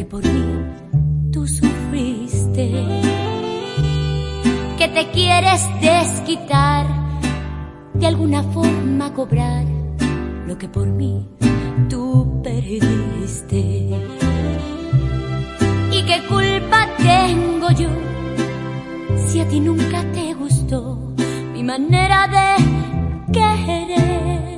que por mí tú sufriste, que te quieres desquitar, de alguna forma cobrar lo que por mí tú perdiste. ¿Y qué culpa tengo yo si a ti nunca te gustó mi manera de querer?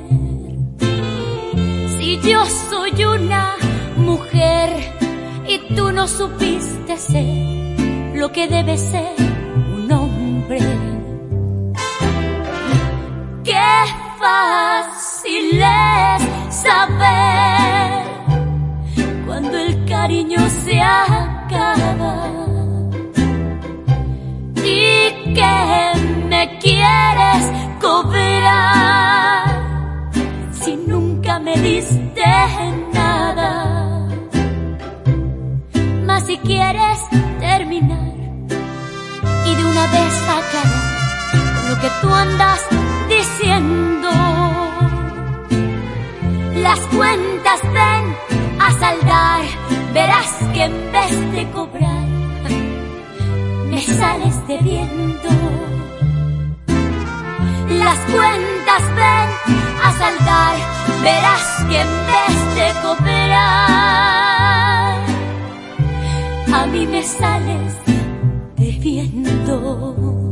Si yo soy una mujer y tú no supiste ser lo que debe ser un hombre. Qué fácil es saber cuando el cariño se acaba y que me quieres cobrar si nunca me diste nada. Mas si quieres terminar y de una vez aclarar con lo que tú andas diciendo, las cuentas ven a saldar, verás que en vez de cobrar me sales debiendo. Las cuentas ven a saldar, verás que en vez de cobrar a mí me sales debiendo.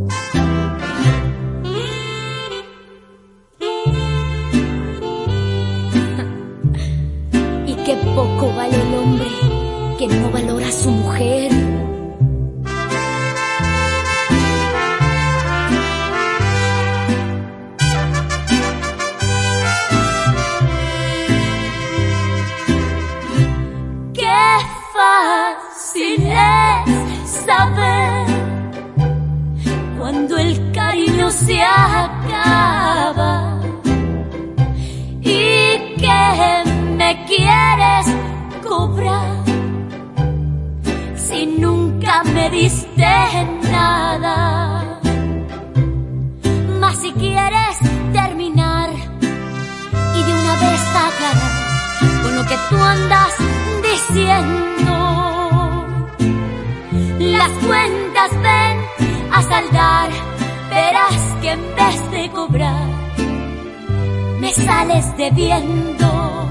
Y qué poco vale el hombre que no valora a su mujer. Fácil es saber cuando el cariño se acaba y que me quieres cobrar si nunca me diste nada. Mas si quieres terminar y de una vez aclarar con lo que tú andas diciendo, las cuentas ven a saldar, verás que en vez de cobrar me sales debiendo.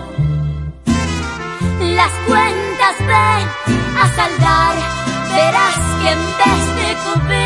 Las cuentas ven a saldar, verás que en vez de cobrar